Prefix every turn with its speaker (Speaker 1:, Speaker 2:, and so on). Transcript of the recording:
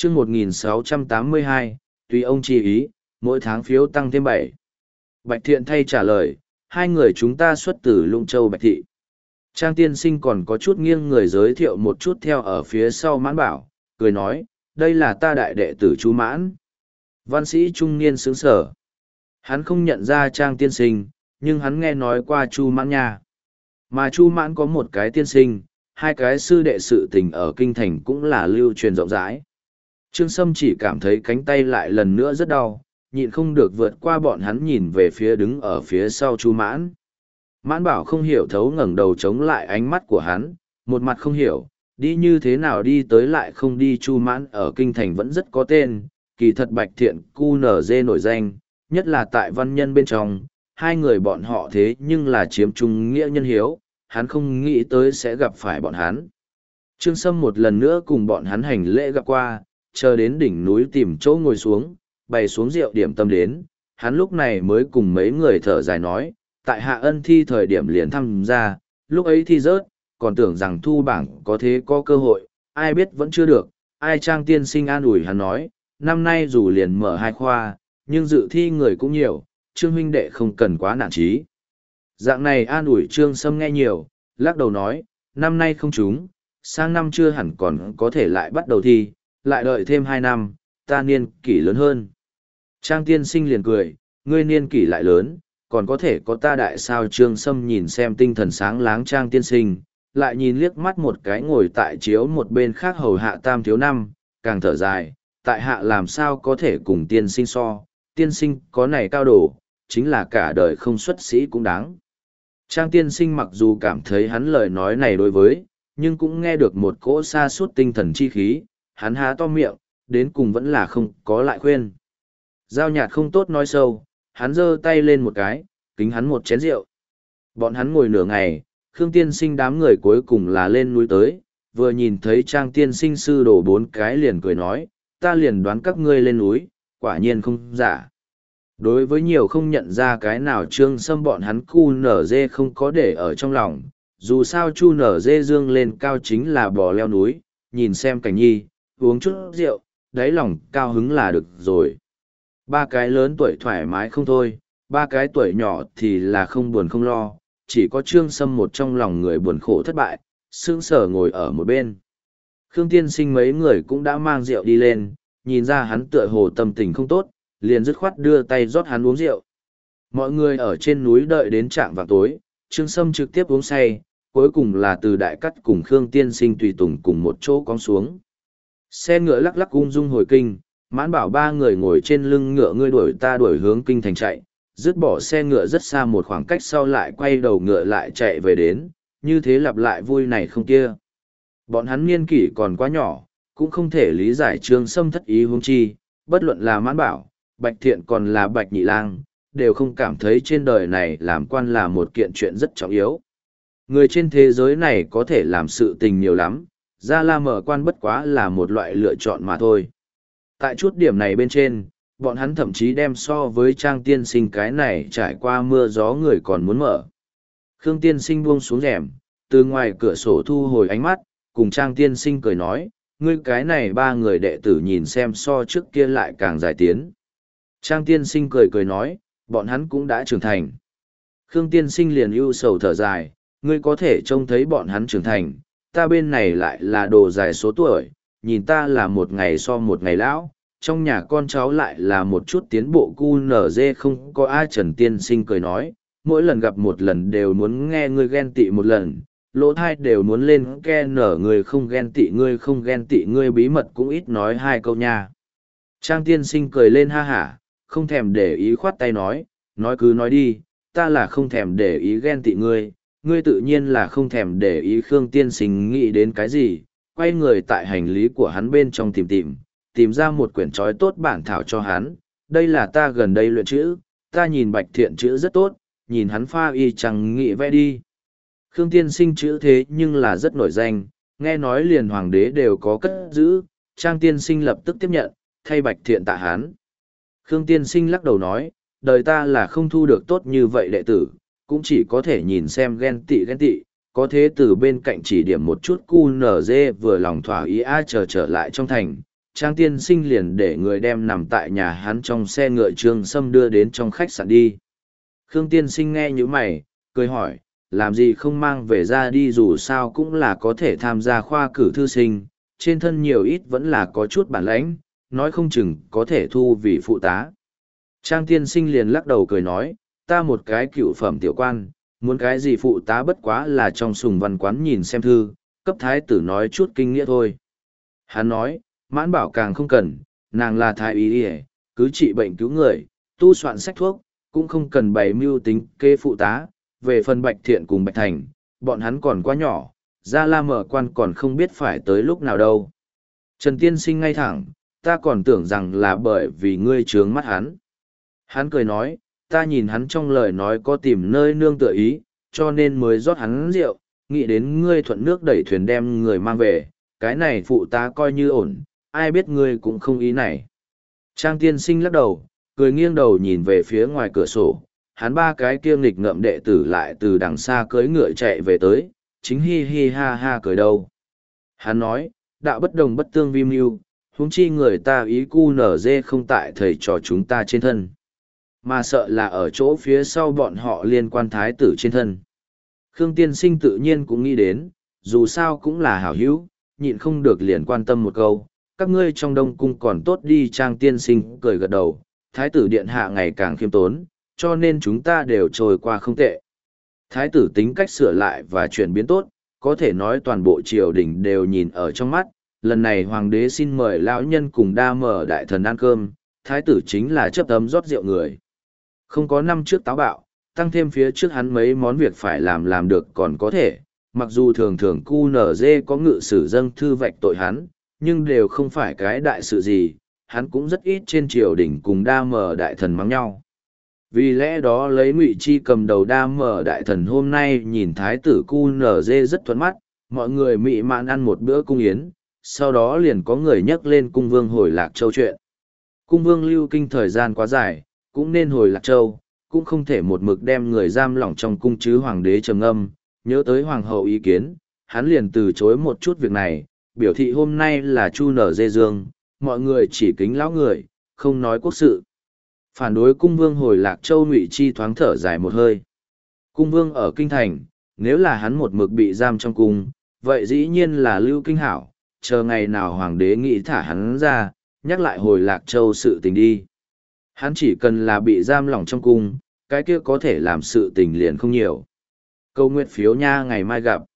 Speaker 1: chương 1682, tùy ông chi ý, mỗi tháng phiếu tăng thêm 7. Bạch Thiện thay trả lời, hai người chúng ta xuất từ Lũng Châu Bạch Thị. Trang tiên sinh còn có chút nghiêng người giới thiệu một chút theo ở phía sau Mãn Bảo, cười nói, đây là ta đại đệ tử Chu Mãn. Văn sĩ trung niên sướng sở. Hắn không nhận ra Trang tiên sinh, nhưng hắn nghe nói qua Chu Mãn nha. Mà Chu Mãn có một cái tiên sinh, hai cái sư đệ sự tình ở kinh thành cũng là lưu truyền rộng rãi. Trương Sâm chỉ cảm thấy cánh tay lại lần nữa rất đau, nhịn không được vượt qua bọn hắn nhìn về phía đứng ở phía sau Chu Mãn. Mãn Bảo không hiểu thấu ngẩng đầu chống lại ánh mắt của hắn, một mặt không hiểu, đi như thế nào đi tới lại không đi. Chu Mãn ở kinh thành vẫn rất có tên, kỳ thật Bạch Thiện QNZ nổi danh, nhất là tại văn nhân bên trong, hai người bọn họ thế nhưng là chiếm chung nghĩa nhân hiếu, hắn không nghĩ tới sẽ gặp phải bọn hắn. Trương Sâm một lần nữa cùng bọn hắn hành lễ gặp qua, chờ đến đỉnh núi tìm chỗ ngồi xuống, bày xuống rượu điểm tâm đến, hắn lúc này mới cùng mấy người thở dài nói, tại hạ ân thi thời điểm liền tham gia, lúc ấy thi rớt, còn tưởng rằng thu bảng có thế có cơ hội, ai biết vẫn chưa được, ai. Trang tiên sinh an ủi hắn nói, năm nay dù liền mở 2 khoa, nhưng dự thi người cũng nhiều, Trương huynh đệ không cần quá nản chí. Dạng này an ủi Trương Sâm nghe nhiều, lắc đầu nói, năm nay không trúng, sang năm chưa hẳn còn có thể lại bắt đầu thi, lại đợi thêm 2 năm, ta niên kỷ lớn hơn. Trang tiên sinh liền cười, ngươi niên kỷ lại lớn, còn có thể có ta đại sao. Trương Sâm nhìn xem tinh thần sáng láng Trang tiên sinh, lại nhìn liếc mắt một cái ngồi tại chiếu một bên khác hầu hạ tam thiếu năm, càng thở dài, tại hạ làm sao có thể cùng tiên sinh so, tiên sinh có này cao độ, chính là cả đời không xuất sĩ cũng đáng. Trang tiên sinh mặc dù cảm thấy hắn lời nói này đối với, nhưng cũng nghe được một cỗ sa sút tinh thần chi khí, hắn há to miệng, đến cùng vẫn là không có lại khuyên. Giao nhạt không tốt nói sâu, hắn giơ tay lên một cái, kính hắn một chén rượu. Bọn hắn ngồi nửa ngày, Khương tiên sinh đám người cuối cùng là lên núi tới, vừa nhìn thấy Trang tiên sinh sư đổ 4 cái liền cười nói, ta liền đoán các ngươi lên núi, quả nhiên không giả. Đối với nhiều không nhận ra cái nào Trương Sâm bọn hắn QNZ không có để ở trong lòng, dù sao Chu NZ dương lên cao chính là bò leo núi, nhìn xem cảnh nhi, uống chút rượu, đáy lòng cao hứng là được rồi. 3 cái lớn tuổi thoải mái không thôi, 3 cái tuổi nhỏ thì là không buồn không lo, chỉ có Trương Sâm một trong lòng người buồn khổ thất bại, sững sờ ngồi ở một bên. Khương tiên sinh mấy người cũng đã mang rượu đi lên, nhìn ra hắn tựa hồ tâm tình không tốt, liền dứt khoát đưa tay rót hắn uống rượu. Mọi người ở trên núi đợi đến trạm vào tối, Trương Sâm trực tiếp uống say, cuối cùng là từ đại cắt cùng Khương tiên sinh tùy tùng cùng một chỗ cong xuống. Xe ngựa lắc lắc ung dung hồi kinh, Mãn Bảo 3 người ngồi trên lưng ngựa, ngươi đuổi ta đuổi hướng kinh thành chạy, dứt bỏ xe ngựa rất xa một khoảng cách sau lại quay đầu ngựa lại chạy về đến, như thế lặp lại vui này không kia. Bọn hắn niên kỷ còn quá nhỏ, cũng không thể lý giải Trương Sâm thất ý huống chi, bất luận là Mãn Bảo, Bạch Thiện còn là Bạch Nhị Lang, đều không cảm thấy trên đời này làm quan là một kiện chuyện rất trọng yếu. Người trên thế giới này có thể làm sự tình nhiều lắm, Gia La mở quan bất quá là một loại lựa chọn mà thôi. Tại chút điểm này bên trên, bọn hắn thậm chí đem so với Trang tiên sinh cái này trải qua mưa gió người còn muốn mở. Khương tiên sinh buông xuống rèm, từ ngoài cửa sổ thu hồi ánh mắt, cùng Trang tiên sinh cười nói, ngươi cái này 3 người đệ tử nhìn xem so trước kia lại càng giải tiến. Trang tiên sinh cười cười nói, bọn hắn cũng đã trưởng thành. Khương tiên sinh liền ưu sầu thở dài, ngươi có thể trông thấy bọn hắn trưởng thành, ta bên này lại là đồ dài số tuổi, nhìn ta là một ngày so một ngày lão, trong nhà con cháu lại là một chút tiến bộ QNZ không có ai. Trần tiên sinh cười nói, mỗi lần gặp một lần đều muốn nghe ngươi ghen tị một lần, lỗ thai đều muốn lên ke nở, người không ghen tị ngươi không ghen tị ngươi bí mật cũng ít nói 2 câu nha. Trang tiên sinh cười lên ha hả, không thèm để ý khoát tay nói cứ nói đi, ta là không thèm để ý ghen tị ngươi, ngươi tự nhiên là không thèm để ý. Khương tiên sinh nghĩ đến cái gì, quay người tại hành lý của hắn bên trong tìm ra một quyển trói tốt bản thảo cho hắn, đây là ta gần đây luyện chữ, ta nhìn Bạch Thiện chữ rất tốt, nhìn hắn pha y chẳng nghĩ vẽ đi. Khương tiên sinh chữ thế nhưng là rất nổi danh, nghe nói liền hoàng đế đều có cất giữ, Trang tiên sinh lập tức tiếp nhận, thay Bạch Thiện tạ hắn. Khương tiên sinh lắc đầu nói, đời ta là không thu được tốt như vậy đệ tử, cũng chỉ có thể nhìn xem ghen tị, có thế từ bên cạnh chỉ điểm một chút QNZ vừa lòng thỏa ý trở lại trong thành, Trang tiên sinh liền để người đem nằm tại nhà hắn trong xe ngựa Trương Sâm đưa đến trong khách sạn đi. Khương tiên sinh nghe như mày, cười hỏi, làm gì không mang về ra đi, dù sao cũng là có thể tham gia khoa cử thư sinh, trên thân nhiều ít vẫn là có chút bản lãnh, nói không chừng có thể thu vì phụ tá. Trang tiên sinh liền lắc đầu cười nói, ta một cái cựu phẩm tiểu quan, muốn cái gì phụ tá bất quá là trong sùng văn quán nhìn xem thư, cấp thái tử nói chút kinh nghĩa thôi. Hắn nói, Mãn Bảo càng không cần, nàng là thái y y, cứ trị bệnh cứu người, tu soạn sách thuốc, cũng không cần bày mưu tính kê phụ tá. Về phần Bạch Thiện cùng Bạch Thành, bọn hắn còn quá nhỏ, Gia La Mở quan còn không biết phải tới lúc nào đâu. Trần Tiên Sinh ngay thẳng, ta còn tưởng rằng là bởi vì ngươi trướng mắt hắn. Hắn cười nói, ta nhìn hắn trong lời nói có tìm nơi nương tựa ý, cho nên mới rót hắn rượu, nghĩ đến ngươi thuận nước đẩy thuyền đem người mang về, cái này phụ tá coi như ổn, ai biết ngươi cũng không ý này. Trang Tiên Sinh lắc đầu, cười nghiêng đầu nhìn về phía ngoài cửa sổ, hắn ba cái kia nghịch ngợm đệ tử lại từ đằng xa cưỡi ngựa chạy về tới, chính hi hi ha ha cười đâu. Hắn nói, đạo bất đồng bất tương vi mưu, huống chi người ta ý cu nở dê không tại thầy trò chúng ta trên thân, mà sợ là ở chỗ phía sau bọn họ liên quan thái tử trên thân. Khương Tiên Sinh tự nhiên cũng nghĩ đến, dù sao cũng là hảo hữu, nhịn không được liền quan tâm một câu, các ngươi trong đông cung còn tốt đi. Trang Tiên Sinh cười gật đầu, thái tử điện hạ ngày càng khiêm tốn, cho nên chúng ta đều trôi qua không tệ. Thái tử tính cách sửa lại và chuyển biến tốt, có thể nói toàn bộ triều đình đều nhìn ở trong mắt. Lần này hoàng đế xin mời lão nhân cùng đa mở đại thần ăn cơm, thái tử chính là chấp tấm rót rượu người. Không có năm trước táo bạo, tăng thêm phía trước hắn mấy món việc phải làm được còn có thể, mặc dù thường thường QNZ có ngự sử dâng thư vạch tội hắn, nhưng đều không phải cái đại sự gì, hắn cũng rất ít trên triều đình cùng đa mở đại thần mắng nhau. Vì lẽ đó lấy Ngụy Chi cầm đầu đa mở đại thần hôm nay nhìn thái tử QNZ rất thuận mắt, mọi người mị mạn ăn một bữa cung yến, sau đó liền có người nhắc lên cung vương hồi Lạc Châu chuyện. Cung vương lưu kinh thời gian quá dài, cũng nên hồi Lạc Châu, cũng không thể một mực đem người giam lỏng trong cung chứ. Hoàng đế trầm ngâm, nhớ tới hoàng hậu ý kiến, hắn liền từ chối một chút việc này, biểu thị hôm nay là Chu nở dê dương, mọi người chỉ kính lão người, không nói quốc sự. Phản đối cung vương hồi Lạc Châu, Ngụy Chi thoáng thở dài một hơi. Cung vương ở kinh thành, nếu là hắn một mực bị giam trong cung, vậy dĩ nhiên là lưu kinh hảo, chờ ngày nào hoàng đế nghĩ thả hắn ra, nhắc lại hồi Lạc Châu sự tình đi. Hắn chỉ cần là bị giam lỏng trong cung, cái kia có thể làm sự tình liền không nhiều. Câu nguyện phiếu nha, ngày mai gặp.